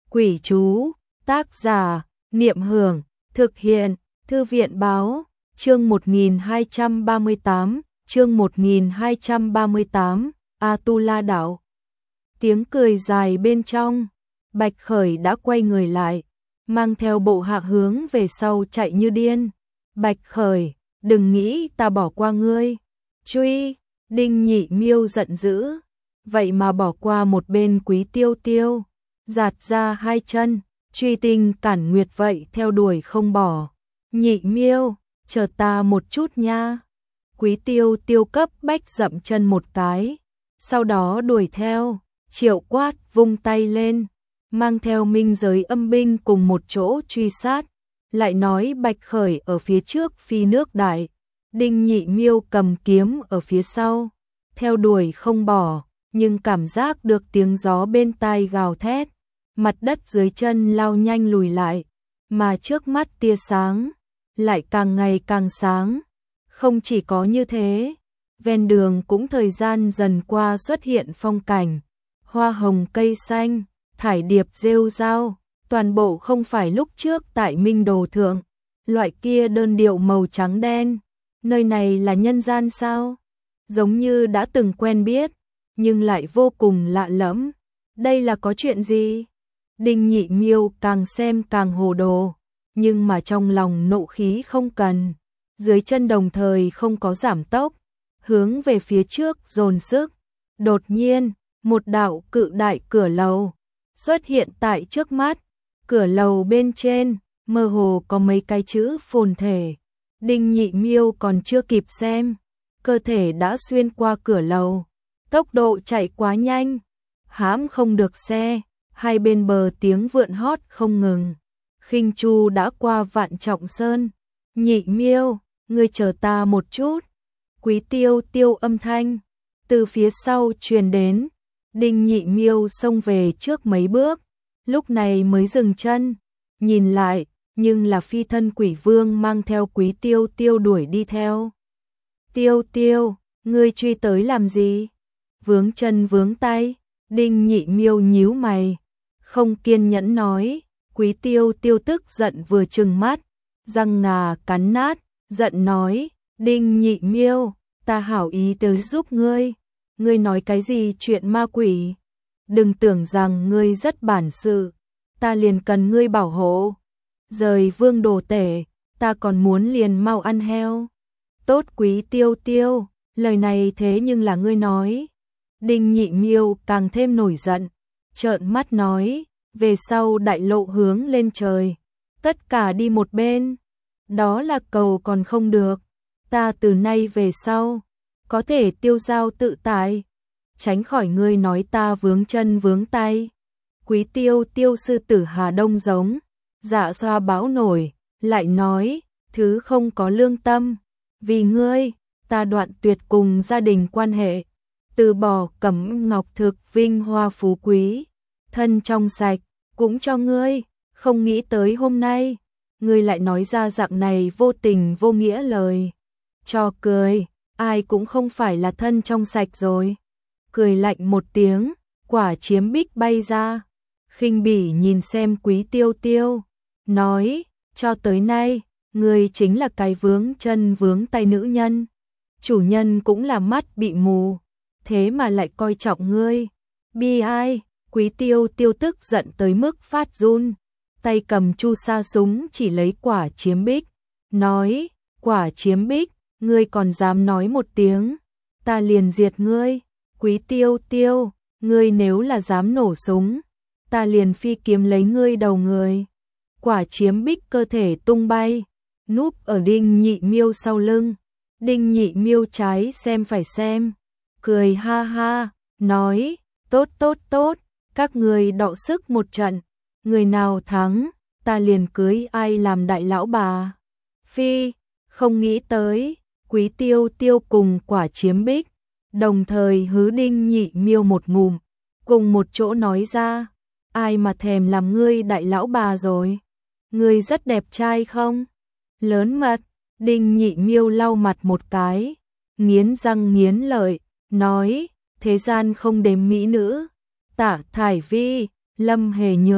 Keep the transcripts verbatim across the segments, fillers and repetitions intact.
Quỷ chú, tác giả, Niệm Hưởng, thực hiện, Thư viện báo, chương một nghìn hai trăm ba mươi tám, chương một nghìn hai trăm ba mươi tám, Atula đảo. Tiếng cười dài bên trong, Bạch Khởi đã quay người lại, mang theo bộ hạ hướng về sau chạy như điên. Bạch Khởi, đừng nghĩ ta bỏ qua ngươi. Truy, Đinh Nhị Miêu giận dữ, vậy mà bỏ qua một bên Quý Tiêu Tiêu, giạt ra hai chân, truy tinh cản nguyệt vậy theo đuổi không bỏ. Nhị Miêu, chờ ta một chút nha. Quý Tiêu Tiêu cấp bách dậm chân một cái, sau đó đuổi theo. Triệu Quát vung tay lên, mang theo minh giới âm binh cùng một chỗ truy sát, lại nói Bạch Khởi ở phía trước phi nước đại, Đinh Nhị Miêu cầm kiếm ở phía sau, theo đuổi không bỏ, nhưng cảm giác được tiếng gió bên tai gào thét, mặt đất dưới chân lao nhanh lùi lại, mà trước mắt tia sáng lại càng ngày càng sáng. Không chỉ có như thế, ven đường cũng thời gian dần qua xuất hiện phong cảnh, hoa hồng cây xanh, thải điệp rêu rao, toàn bộ không phải lúc trước tại Minh Đồ Thượng, loại kia đơn điệu màu trắng đen. Nơi này là nhân gian sao? Giống như đã từng quen biết, nhưng lại vô cùng lạ lẫm. Đây là có chuyện gì? Đinh Nhị Miêu càng xem càng hồ đồ, nhưng mà trong lòng nộ khí không cần, dưới chân đồng thời không có giảm tốc, hướng về phía trước dồn sức. Đột nhiên, một đạo cự đại cửa lầu xuất hiện tại trước mắt, cửa lầu bên trên mơ hồ có mấy cái chữ phồn thể. Đinh Nhị Miêu còn chưa kịp xem, cơ thể đã xuyên qua cửa lầu, tốc độ chạy quá nhanh, hãm không được xe, hai bên bờ tiếng vượn hót không ngừng. Khinh Chu đã qua Vạn Trọng Sơn. Nhị Miêu, ngươi chờ ta một chút. Quý Tiêu Tiêu âm thanh từ phía sau truyền đến. Đinh Nhị Miêu xông về trước mấy bước, lúc này mới dừng chân, nhìn lại, nhưng là phi thân quỷ vương mang theo Quý Tiêu Tiêu đuổi đi theo. Tiêu Tiêu, ngươi truy tới làm gì? Vướng chân vướng tay. Đinh Nhị Miêu nhíu mày, không kiên nhẫn nói. Quý Tiêu Tiêu tức giận vừa trừng mắt, răng ngà cắn nát, giận nói, Đinh Nhị Miêu, ta hảo ý tới giúp ngươi. Ngươi nói cái gì chuyện ma quỷ? Đừng tưởng rằng ngươi rất bản sự, ta liền cần ngươi bảo hộ. Rời vương đồ tể, ta còn muốn liền mau ăn heo. Tốt Quý Tiêu Tiêu, lời này thế nhưng là ngươi nói. Đinh Nhị Miêu càng thêm nổi giận, trợn mắt nói, về sau đại lộ hướng lên trời, tất cả đi một bên. Đó là cầu còn không được, ta từ nay về sau có thể tiêu dao tự tại, tránh khỏi ngươi nói ta vướng chân vướng tay. Quý Tiêu Tiêu sư tử Hà Đông giống, dạ xoa báo nổi, lại nói, thứ không có lương tâm, vì ngươi, ta đoạn tuyệt cùng gia đình quan hệ, từ bỏ cẩm ngọc thực vinh hoa phú quý, thân trong sạch, cũng cho ngươi, không nghĩ tới hôm nay, ngươi lại nói ra dạng này vô tình vô nghĩa lời. Cho cười, ai cũng không phải là thân trong sạch rồi. Cười lạnh một tiếng, quả chiếm bích bay ra. Khinh bỉ nhìn xem Quý Tiêu Tiêu, nói, cho tới nay, ngươi chính là cái vướng chân vướng tay nữ nhân. Chủ nhân cũng là mắt bị mù, thế mà lại coi trọng ngươi. Bi ai, Quý Tiêu Tiêu tức giận tới mức phát run, tay cầm chu sa súng chỉ lấy quả chiếm bích, nói, quả chiếm bích, ngươi còn dám nói một tiếng, ta liền diệt ngươi. Quý Tiêu Tiêu, ngươi nếu là dám nổ súng, ta liền phi kiếm lấy ngươi đầu người. Quả chiếm bích cơ thể tung bay, núp ở Đinh Nhị Miêu sau lưng. Đinh Nhị Miêu trái xem phải xem, cười ha ha, nói, tốt tốt tốt, các ngươi đọ sức một trận, người nào thắng, ta liền cưới ai làm đại lão bà. Phi, không nghĩ tới, Quý Tiêu Tiêu cùng quả chiếm bích, đồng thời hứ Đinh Nhị Miêu một ngụm, cùng một chỗ nói ra, ai mà thèm làm ngươi đại lão bà rồi, ngươi rất đẹp trai không? Lớn mật. Đinh Nhị Miêu lau mặt một cái, nghiến răng nghiến lợi, nói, thế gian không đếm mỹ nữ, Tả Thải Vi, Lâm Hề Nhược,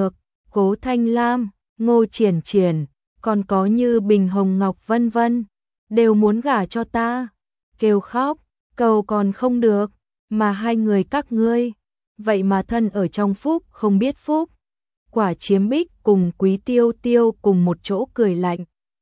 Cố Thanh Lam, Ngô Triển Triển, còn có Như Bình Hồng Ngọc vân vân, đều muốn gả cho ta. Kêu khóc, cầu còn không được, mà hai người các ngươi, vậy mà thân ở trong phúc không biết phúc. Quả Chiếm Bích cùng Quý Tiêu Tiêu cùng một chỗ cười lạnh,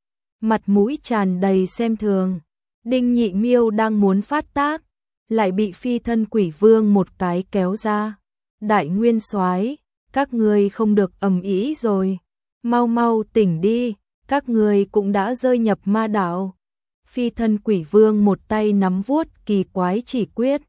mặt mũi tràn đầy xem thường. Đinh Nhị Miêu đang muốn phát tác, lại bị Phi Thân Quỷ Vương một cái kéo ra. Đại Nguyên Soái, các ngươi không được ầm ĩ rồi, mau mau tỉnh đi, các ngươi cũng đã rơi nhập ma đạo. Phi Thân Quỷ Vương một tay nắm vuốt kỳ quái chỉ quyết,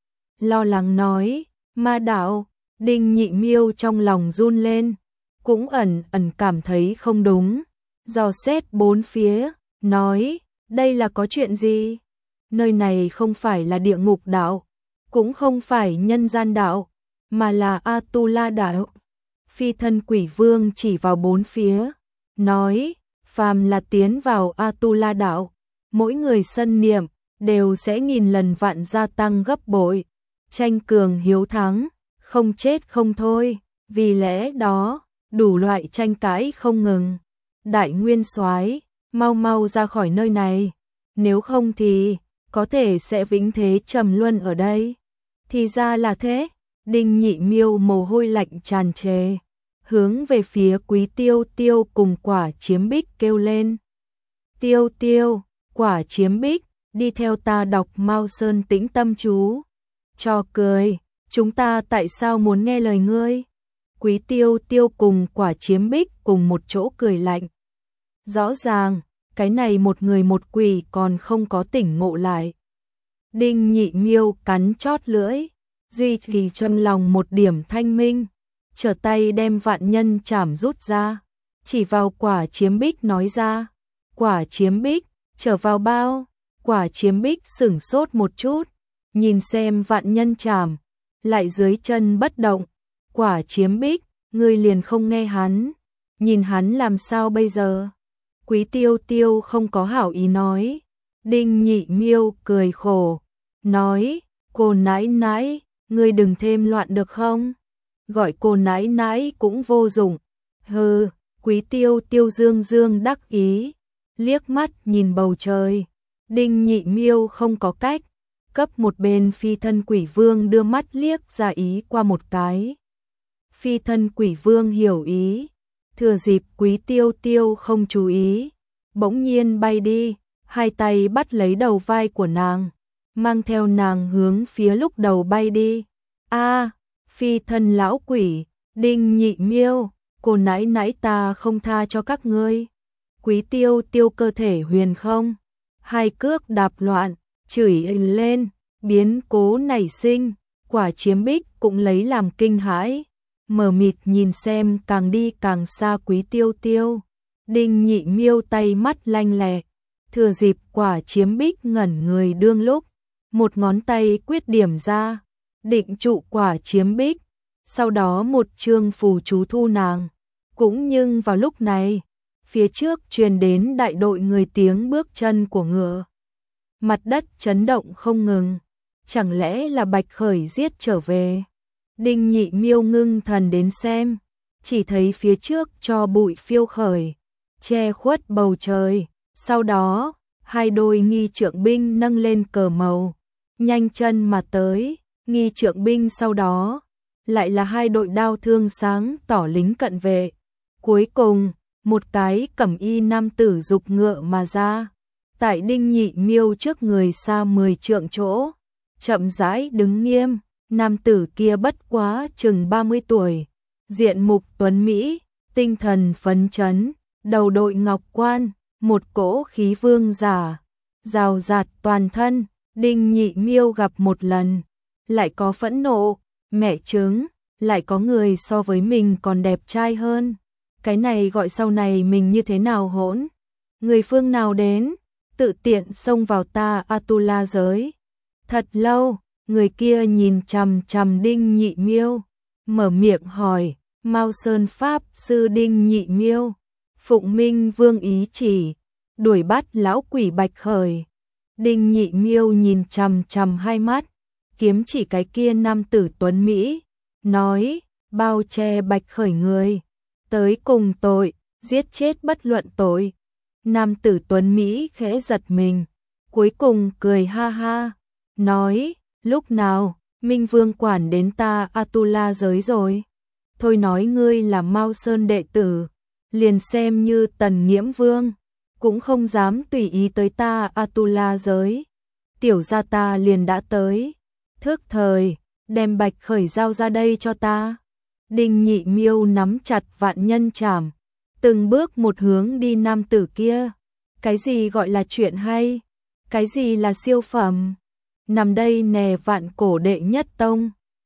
lo lắng nói, ma đạo. Đinh Nhị Miêu trong lòng run lên, cũng ẩn ẩn cảm thấy không đúng, dò xét bốn phía, nói, đây là có chuyện gì? Nơi này không phải là địa ngục đạo, cũng không phải nhân gian đạo, mà là Atula đạo. Phi Thân Quỷ Vương chỉ vào bốn phía, nói, phàm là tiến vào Atula đạo, mỗi người sân niệm đều sẽ nghìn lần vạn gia tăng gấp bội, tranh cường hiếu thắng, không chết không thôi, vì lẽ đó, đủ loại tranh cãi không ngừng. Đại Nguyên Soái, mau mau ra khỏi nơi này, nếu không thì có thể sẽ vĩnh thế trầm luân ở đây. Thì ra là thế. Đinh Nhị Miêu mồ hôi lạnh tràn trề, hướng về phía Quý Tiêu Tiêu cùng Quả Chiếm Bích kêu lên. Tiêu Tiêu, Quả Chiếm Bích, đi theo ta đọc Mao Sơn Tĩnh Tâm Chú. Cho cười, chúng ta tại sao muốn nghe lời ngươi? Quý Tiêu Tiêu cùng Quả Chiếm Bích cùng một chỗ cười lạnh. Rõ ràng, cái này một người một quỷ còn không có tỉnh ngộ lại. Đinh Nhị Miêu cắn chót lưỡi, duy trì trong lòng một điểm thanh minh, trở tay đem vạn nhân chảm rút ra, chỉ vào Quả Chiếm Bích nói ra. Quả Chiếm Bích, trở vào bao. Quả Chiếm Bích sửng sốt một chút, nhìn xem vạn nhân chảm, lại dưới chân bất động. Quả Chiếm Bích, ngươi liền không nghe hắn, nhìn hắn làm sao bây giờ? Quý Tiêu Tiêu không có hảo ý nói. Đinh Nhị Miêu cười khổ, nói, cô nãi nãi, ngươi đừng thêm loạn được không? Gọi cô nãi nãi cũng vô dụng. Hừ. Quý Tiêu Tiêu dương dương đắc ý, liếc mắt nhìn bầu trời. Đinh Nhị Miêu không có cách, cấp một bên Phi Thân Quỷ Vương đưa mắt liếc ra ý qua một cái. Phi Thân Quỷ Vương hiểu ý, thừa dịp Quý Tiêu Tiêu không chú ý, bỗng nhiên bay đi, hai tay bắt lấy đầu vai của nàng, mang theo nàng hướng phía lúc đầu bay đi. A, Phi Thân lão quỷ, Đinh Nhị Miêu, cô nãi nãi ta không tha cho các ngươi. Quý Tiêu Tiêu cơ thể huyền không, hai cước đạp loạn, chửi lên, biến cố nảy sinh. Quả Chiếm Bích cũng lấy làm kinh hãi, mờ mịt nhìn xem càng đi càng xa Quý Tiêu Tiêu. Đinh Nhị Miêu tay mắt lanh lẹ, thừa dịp Quả Chiếm Bích ngẩn người đương lúc, một ngón tay quyết điểm ra, định trụ Quả Chiếm Bích, sau đó một chương phù chú thu nàng. Cũng nhưng vào lúc này, phía trước truyền đến đại đội người tiếng bước chân của ngựa. Mặt đất chấn động không ngừng, chẳng lẽ là Bạch Khởi giết trở về? Đinh Nhị Miêu ngưng thần đến xem, chỉ thấy phía trước cho bụi phiêu khởi, che khuất bầu trời, sau đó, hai đôi nghi trượng binh nâng lên cờ màu, nhanh chân mà tới, nghi trượng binh sau đó, lại là hai đội đao thương sáng tỏ lính cận vệ. Cuối cùng, một cái cẩm y nam tử dục ngựa mà ra, tại Đinh Nhị Miêu trước người xa mười trượng chỗ, chậm rãi đứng nghiêm. Nam tử kia bất quá chừng ba mươi tuổi, diện mục tuấn mỹ, tinh thần phấn chấn, đầu đội ngọc quan, một cỗ khí vương giả, rào rạt toàn thân. Đinh Nhị Miêu gặp một lần, lại có phẫn nộ, mẹ chứng, lại có người so với mình còn đẹp trai hơn. Cái này gọi sau này mình như thế nào hỗn? Người phương nào đến, tự tiện xông vào ta Atula giới. Thật lâu, người kia nhìn chằm chằm Đinh Nhị Miêu, mở miệng hỏi, Mao Sơn Pháp sư Đinh Nhị Miêu, phụng Minh Vương ý chỉ, đuổi bắt lão quỷ Bạch Khởi. Đinh Nhị Miêu nhìn chằm chằm hai mắt, kiếm chỉ cái kia nam tử tuấn Mỹ, nói, bao che Bạch Khởi người, tới cùng tội, giết chết bất luận tội. Nam tử tuấn Mỹ khẽ giật mình, cuối cùng cười ha ha, nói, lúc nào, Minh Vương quản đến ta Atula giới rồi. Thôi nói ngươi là Mao Sơn đệ tử, liền xem như Tần Nghiễm Vương, cũng không dám tùy ý tới ta Atula giới. Tiểu gia ta liền đã tới, thức thời, đem Bạch Khởi giao ra đây cho ta. Đinh Nhị Miêu nắm chặt vạn nhân trảm, từng bước một hướng đi nam tử kia. Cái gì gọi là chuyện hay? Cái gì là siêu phẩm? Nằm đây nè vạn cổ đệ nhất tông,